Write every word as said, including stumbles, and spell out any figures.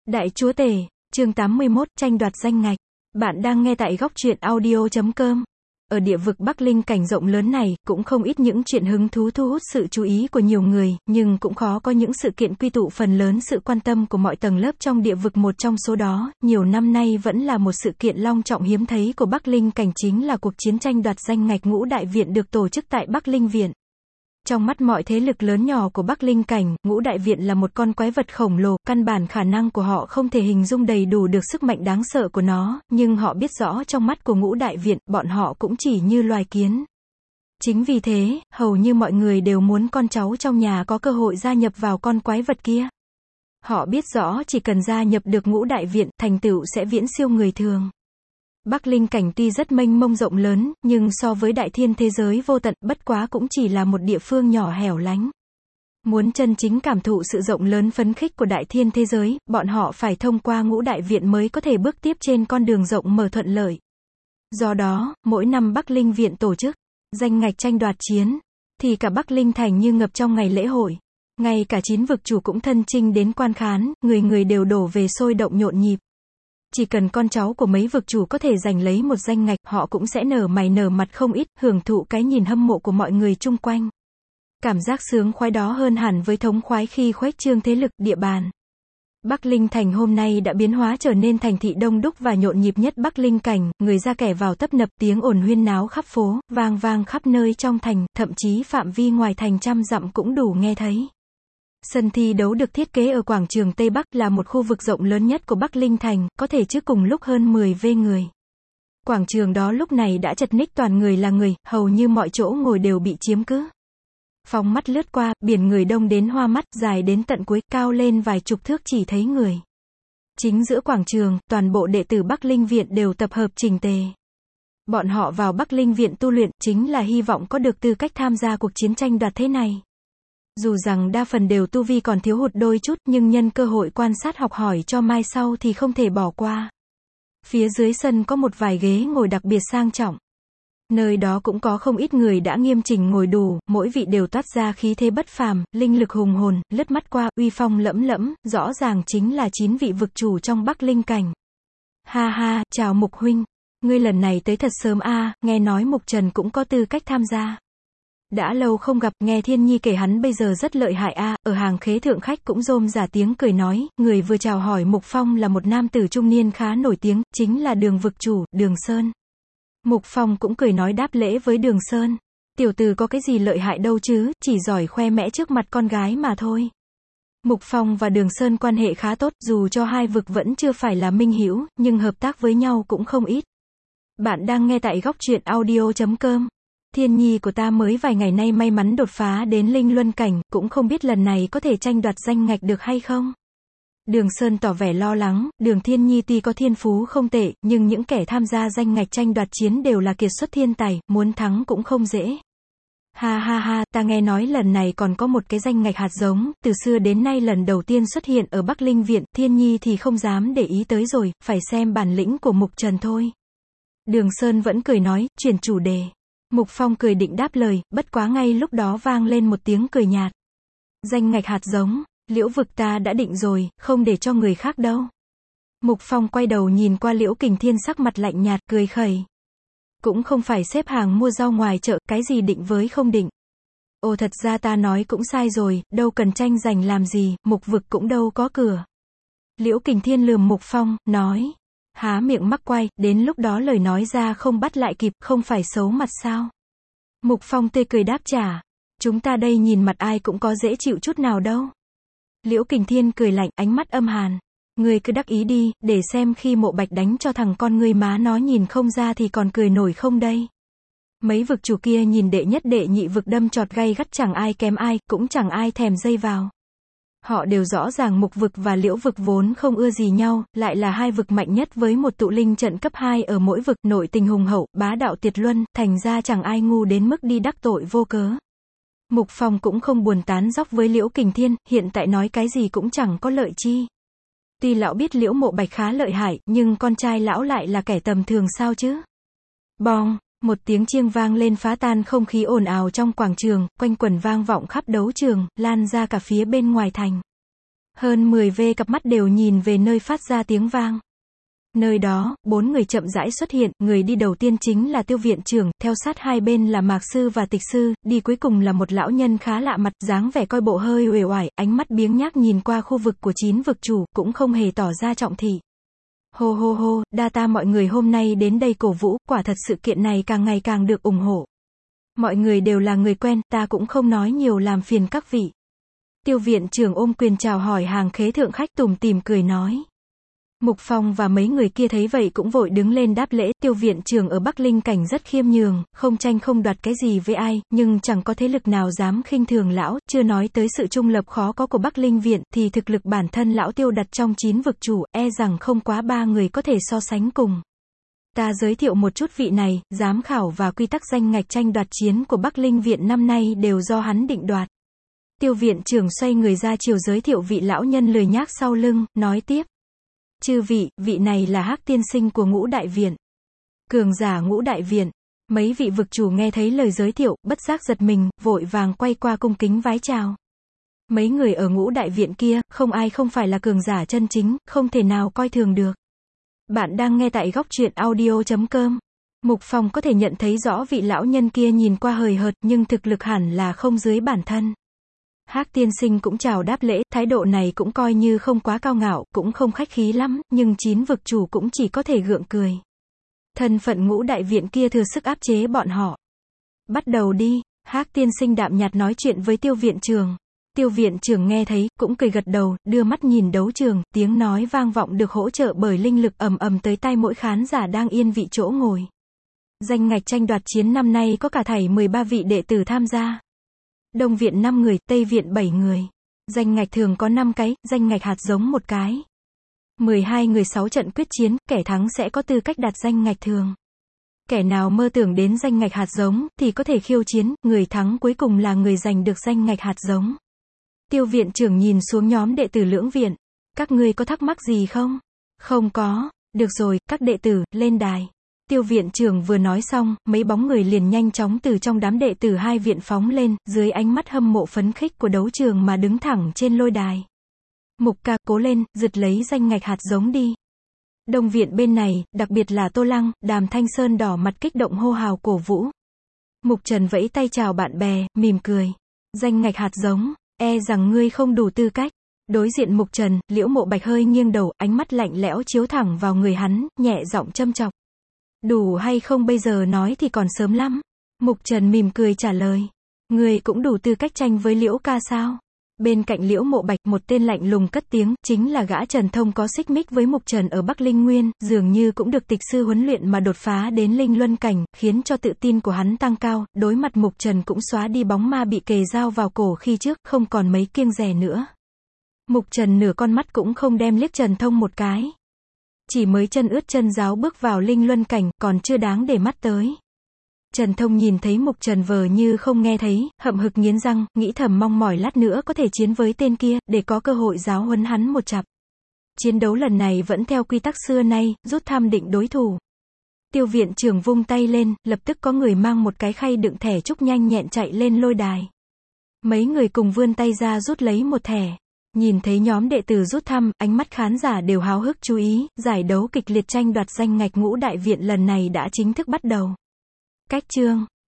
Đại chúa tể, chương tám mươi mốt, tranh đoạt danh ngạch. Bạn đang nghe tại góc truyện audio chấm com. Ở địa vực Bắc Linh cảnh rộng lớn này, cũng không ít những chuyện hứng thú thu hút sự chú ý của nhiều người, nhưng cũng khó có những sự kiện quy tụ phần lớn sự quan tâm của mọi tầng lớp trong địa vực. Một trong số đó, nhiều năm nay vẫn là một sự kiện long trọng hiếm thấy của Bắc Linh cảnh, chính là cuộc chiến tranh đoạt danh ngạch Ngũ Đại Viện được tổ chức tại Bắc Linh Viện. Trong mắt mọi thế lực lớn nhỏ của Bắc Linh cảnh, Ngũ Đại Viện là một con quái vật khổng lồ, căn bản khả năng của họ không thể hình dung đầy đủ được sức mạnh đáng sợ của nó, nhưng họ biết rõ trong mắt của Ngũ Đại Viện, bọn họ cũng chỉ như loài kiến. Chính vì thế, hầu như mọi người đều muốn con cháu trong nhà có cơ hội gia nhập vào con quái vật kia. Họ biết rõ chỉ cần gia nhập được Ngũ Đại Viện, thành tựu sẽ viễn siêu người thường. Bắc Linh cảnh tuy rất mênh mông rộng lớn, nhưng so với đại thiên thế giới vô tận, bất quá cũng chỉ là một địa phương nhỏ hẻo lánh. Muốn chân chính cảm thụ sự rộng lớn phấn khích của đại thiên thế giới, bọn họ phải thông qua Ngũ Đại Viện mới có thể bước tiếp trên con đường rộng mở thuận lợi. Do đó, mỗi năm Bắc Linh Viện tổ chức danh ngạch tranh đoạt chiến, thì cả Bắc Linh thành như ngập trong ngày lễ hội. Ngay cả chín vực chủ cũng thân chinh đến quan khán, người người đều đổ về sôi động nhộn nhịp. Chỉ cần con cháu của mấy vực chủ có thể giành lấy một danh ngạch, họ cũng sẽ nở mày nở mặt không ít, hưởng thụ cái nhìn hâm mộ của mọi người chung quanh. Cảm giác sướng khoái đó hơn hẳn với thống khoái khi khuếch trương thế lực, địa bàn. Bắc Linh thành hôm nay đã biến hóa trở nên thành thị đông đúc và nhộn nhịp nhất Bắc Linh cảnh, người ra kẻ vào tấp nập, tiếng ồn huyên náo khắp phố, vang vang khắp nơi trong thành, thậm chí phạm vi ngoài thành trăm dặm cũng đủ nghe thấy. Sân thi đấu được thiết kế ở quảng trường Tây Bắc, là một khu vực rộng lớn nhất của Bắc Linh thành, có thể chứa cùng lúc hơn mười vạn người. Quảng trường đó lúc này đã chật ních toàn người là người, hầu như mọi chỗ ngồi đều bị chiếm cứ. Phóng mắt lướt qua, biển người đông đến hoa mắt, dài đến tận cuối, cao lên vài chục thước chỉ thấy người. Chính giữa quảng trường, toàn bộ đệ tử Bắc Linh Viện đều tập hợp chỉnh tề. Bọn họ vào Bắc Linh Viện tu luyện, chính là hy vọng có được tư cách tham gia cuộc chiến tranh đoạt thế này. Dù rằng đa phần đều tu vi còn thiếu hụt đôi chút, nhưng nhân cơ hội quan sát học hỏi cho mai sau thì không thể bỏ qua. Phía dưới sân có một vài ghế ngồi đặc biệt sang trọng. Nơi đó cũng có không ít người đã nghiêm chỉnh ngồi đủ, mỗi vị đều toát ra khí thế bất phàm, linh lực hùng hồn, lướt mắt qua, uy phong lẫm lẫm, rõ ràng chính là chín vị vực chủ trong Bắc Linh cảnh. Ha ha, chào Mục huynh, ngươi lần này tới thật sớm a, nghe nói Mục Trần cũng có tư cách tham gia. Đã lâu không gặp, nghe Thiên Nhi kể hắn bây giờ rất lợi hại a. Ở hàng khế thượng khách cũng rôm rả tiếng cười nói, người vừa chào hỏi Mục Phong là một nam tử trung niên khá nổi tiếng, chính là Đường vực chủ, Đường Sơn. Mục Phong cũng cười nói đáp lễ với Đường Sơn. Tiểu tử có cái gì lợi hại đâu chứ, chỉ giỏi khoe mẽ trước mặt con gái mà thôi. Mục Phong và Đường Sơn quan hệ khá tốt, dù cho hai vực vẫn chưa phải là minh hữu, nhưng hợp tác với nhau cũng không ít. Bạn đang nghe tại góc truyện audio chấm com. Thiên Nhi của ta mới vài ngày nay may mắn đột phá đến Linh Luân cảnh, cũng không biết lần này có thể tranh đoạt danh ngạch được hay không. Đường Sơn tỏ vẻ lo lắng, Đường Thiên Nhi tuy có thiên phú không tệ, nhưng những kẻ tham gia danh ngạch tranh đoạt chiến đều là kiệt xuất thiên tài, muốn thắng cũng không dễ. Ha ha ha, ta nghe nói lần này còn có một cái danh ngạch hạt giống, từ xưa đến nay lần đầu tiên xuất hiện ở Bắc Linh Viện, Thiên Nhi thì không dám để ý tới rồi, phải xem bản lĩnh của Mục Trần thôi. Đường Sơn vẫn cười nói, chuyển chủ đề. Mục Phong cười định đáp lời, bất quá ngay lúc đó vang lên một tiếng cười nhạt. Danh ngạch hạt giống, Liễu vực ta đã định rồi, không để cho người khác đâu. Mục Phong quay đầu nhìn qua Liễu Kình Thiên sắc mặt lạnh nhạt, cười khẩy. Cũng không phải xếp hàng mua rau ngoài chợ, cái gì định với không định. Ồ thật ra ta nói cũng sai rồi, đâu cần tranh giành làm gì, Mục vực cũng đâu có cửa. Liễu Kình Thiên lườm Mục Phong, nói. Há miệng mắc quay, đến lúc đó lời nói ra không bắt lại kịp, không phải xấu mặt sao? Mục Phong tươi cười đáp trả. Chúng ta đây nhìn mặt ai cũng có dễ chịu chút nào đâu. Liễu Kình Thiên cười lạnh, ánh mắt âm hàn. Ngươi cứ đắc ý đi, để xem khi Mộ Bạch đánh cho thằng con ngươi má nó nhìn không ra thì còn cười nổi không đây. Mấy vực chủ kia nhìn đệ nhất đệ nhị vực đâm chọt gay gắt, chẳng ai kém ai, cũng chẳng ai thèm dây vào. Họ đều rõ ràng Mục vực và Liễu vực vốn không ưa gì nhau, lại là hai vực mạnh nhất với một tụ linh trận cấp hai ở mỗi vực, nội tình hùng hậu, bá đạo tuyệt luân, thành ra chẳng ai ngu đến mức đi đắc tội vô cớ. Mục Phong cũng không buồn tán dóc với Liễu Kình Thiên, hiện tại nói cái gì cũng chẳng có lợi chi. Tuy lão biết Liễu Mộ Bạch khá lợi hại, nhưng con trai lão lại là kẻ tầm thường sao chứ? Bong, một tiếng chiêng vang lên phá tan không khí ồn ào trong quảng trường, quanh quẩn vang vọng khắp đấu trường, lan ra cả phía bên ngoài thành. Hơn mười vê cặp mắt đều nhìn về nơi phát ra tiếng vang. Nơi đó, bốn người chậm rãi xuất hiện, người đi đầu tiên chính là Tiêu viện trưởng, theo sát hai bên là Mạc sư và Tịch sư, đi cuối cùng là một lão nhân khá lạ mặt, dáng vẻ coi bộ hơi uể oải, ánh mắt biếng nhác nhìn qua khu vực của chín vực chủ, cũng không hề tỏ ra trọng thị. Hô hô hô, đa ta mọi người hôm nay đến đây cổ vũ, quả thật sự kiện này càng ngày càng được ủng hộ. Mọi người đều là người quen, ta cũng không nói nhiều làm phiền các vị. Tiêu viện trưởng ôm quyền chào hỏi hàng khế thượng khách, tủm tỉm cười nói. Mục Phong và mấy người kia thấy vậy cũng vội đứng lên đáp lễ. Tiêu viện trưởng ở Bắc Linh cảnh rất khiêm nhường, không tranh không đoạt cái gì với ai, nhưng chẳng có thế lực nào dám khinh thường lão, chưa nói tới sự trung lập khó có của Bắc Linh viện, thì thực lực bản thân lão Tiêu đặt trong chín vực chủ, e rằng không quá ba người có thể so sánh cùng. Ta giới thiệu một chút vị này, giám khảo và quy tắc danh ngạch tranh đoạt chiến của Bắc Linh viện năm nay đều do hắn định đoạt. Tiêu viện trưởng xoay người ra chiều giới thiệu vị lão nhân lười nhác sau lưng, nói tiếp. Chư vị, vị này là Hắc tiên sinh của Ngũ Đại Viện. Cường giả Ngũ Đại Viện. Mấy vị vực chủ nghe thấy lời giới thiệu, bất giác giật mình, vội vàng quay qua cung kính vái chào. Mấy người ở Ngũ Đại Viện kia, không ai không phải là cường giả chân chính, không thể nào coi thường được. Bạn đang nghe tại góc truyện audio chấm com. Mục Phong có thể nhận thấy rõ vị lão nhân kia nhìn qua hời hợt, nhưng thực lực hẳn là không dưới bản thân. Hắc tiên sinh cũng chào đáp lễ, thái độ này cũng coi như không quá cao ngạo, cũng không khách khí lắm, nhưng chín vực chủ cũng chỉ có thể gượng cười. Thân phận Ngũ Đại Viện kia thừa sức áp chế bọn họ. Bắt đầu đi, Hắc tiên sinh đạm nhạt nói chuyện với Tiêu viện trưởng. Tiêu viện trưởng nghe thấy, cũng cười gật đầu, đưa mắt nhìn đấu trường, tiếng nói vang vọng được hỗ trợ bởi linh lực ầm ầm tới tai mỗi khán giả đang yên vị chỗ ngồi. Danh ngạch tranh đoạt chiến năm nay có cả thảy mười ba vị đệ tử tham gia. Đông viện năm người, Tây viện bảy người. Danh ngạch thường có năm cái, danh ngạch hạt giống một cái. mười hai người sáu trận quyết chiến, kẻ thắng sẽ có tư cách đạt danh ngạch thường. Kẻ nào mơ tưởng đến danh ngạch hạt giống, thì có thể khiêu chiến, người thắng cuối cùng là người giành được danh ngạch hạt giống. Tiêu viện trưởng nhìn xuống nhóm đệ tử lưỡng viện. Các ngươi có thắc mắc gì không? Không có. Được rồi, các đệ tử, lên đài. Tiêu viện trưởng vừa nói xong, mấy bóng người liền nhanh chóng từ trong đám đệ tử hai viện phóng lên, dưới ánh mắt hâm mộ phấn khích của đấu trường mà đứng thẳng trên lôi đài. Mục ca, cố lên, giật lấy danh ngạch hạt giống đi. Đông viện bên này, đặc biệt là Tô Lăng, Đàm Thanh Sơn đỏ mặt kích động hô hào cổ vũ. Mục Trần vẫy tay chào bạn bè, mỉm cười. Danh ngạch hạt giống, e rằng ngươi không đủ tư cách. Đối diện Mục Trần, Liễu Mộ Bạch hơi nghiêng đầu, ánh mắt lạnh lẽo chiếu thẳng vào người hắn, nhẹ giọng châm chọc. Đủ hay không bây giờ nói thì còn sớm lắm. Mục Trần mỉm cười trả lời. Ngươi cũng đủ tư cách tranh với Liễu ca sao? Bên cạnh Liễu Mộ Bạch, một tên lạnh lùng cất tiếng, chính là gã Trần Thông có xích mích với Mục Trần ở Bắc Linh Nguyên, dường như cũng được tịch sư huấn luyện mà đột phá đến linh luân cảnh, khiến cho tự tin của hắn tăng cao, đối mặt Mục Trần cũng xóa đi bóng ma bị kề dao vào cổ khi trước, không còn mấy kiêng dè nữa. Mục Trần nửa con mắt cũng không đem liếc Trần Thông một cái. Chỉ mới chân ướt chân ráo bước vào linh luân cảnh, còn chưa đáng để mắt tới. Trần Thông nhìn thấy Mục Trần vờ như không nghe thấy, hậm hực nghiến răng, nghĩ thầm mong mỏi lát nữa có thể chiến với tên kia, để có cơ hội giáo huấn hắn một chặp. Chiến đấu lần này vẫn theo quy tắc xưa nay, rút thăm định đối thủ. Tiêu viện trưởng vung tay lên, lập tức có người mang một cái khay đựng thẻ chúc nhanh nhẹn chạy lên lôi đài. Mấy người cùng vươn tay ra rút lấy một thẻ. Nhìn thấy nhóm đệ tử rút thăm, ánh mắt khán giả đều háo hức chú ý, giải đấu kịch liệt tranh đoạt danh ngạch Ngũ Đại Viện lần này đã chính thức bắt đầu. Cách chương